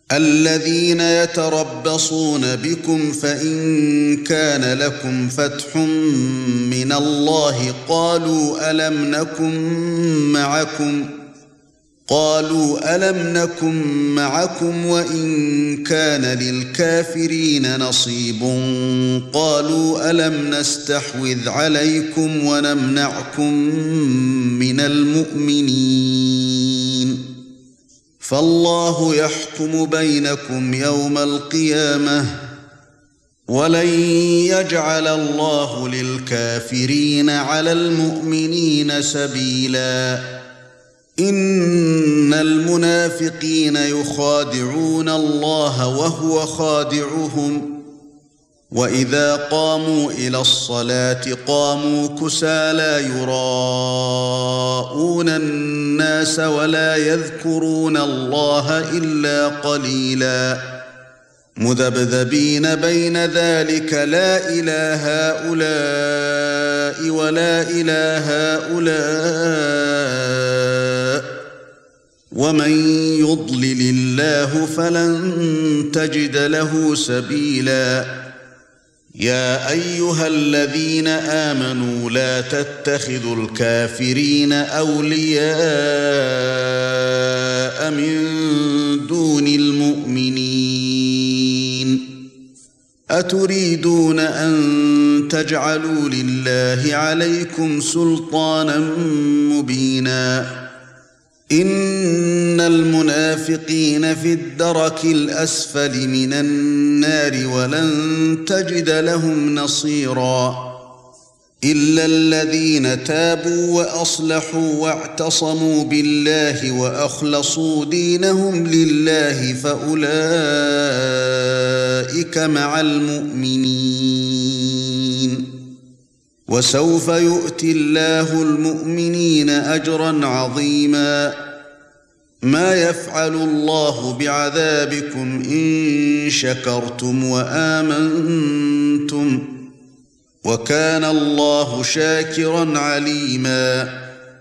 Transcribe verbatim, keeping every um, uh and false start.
الذين يتربصون بكم فإن كان لكم فتح من الله قالوا ألم نكن معكم قالوا ألم نكن معكم وإن كان للكافرين نصيب قالوا ألم نستحوذ عليكم ونمنعكم من المؤمنين فالله يحكم بينكم يوم القيامة ولن يجعل الله للكافرين على المؤمنين سبيلا إن المنافقين يخادعون الله وهو خادعهم وإذا قاموا إلى الصلاة قاموا كسالى يراءون الناس ولا يذكرون الله إلا قليلا مذبذبين بين ذلك لا إلى هؤلاء ولا إلى هؤلاء ومن يضلل الله فلن تجد له سبيلا يا أيها الذين آمنوا لا تتخذوا الكافرين أولياء من دون المؤمنين أتريدون أن تجعلوا لله عليكم سلطانا مبينا إن المنافقين في الدرك الأسفل من النار ولن تجد لهم نصيرا إلا الذين تابوا وأصلحوا واعتصموا بالله وأخلصوا دينهم لله فأولئك مع المؤمنين وسوف يؤتي الله المؤمنين أجرا عظيما ما يفعل الله بعذابكم إن شكرتم وآمنتم وكان الله شاكرا عليما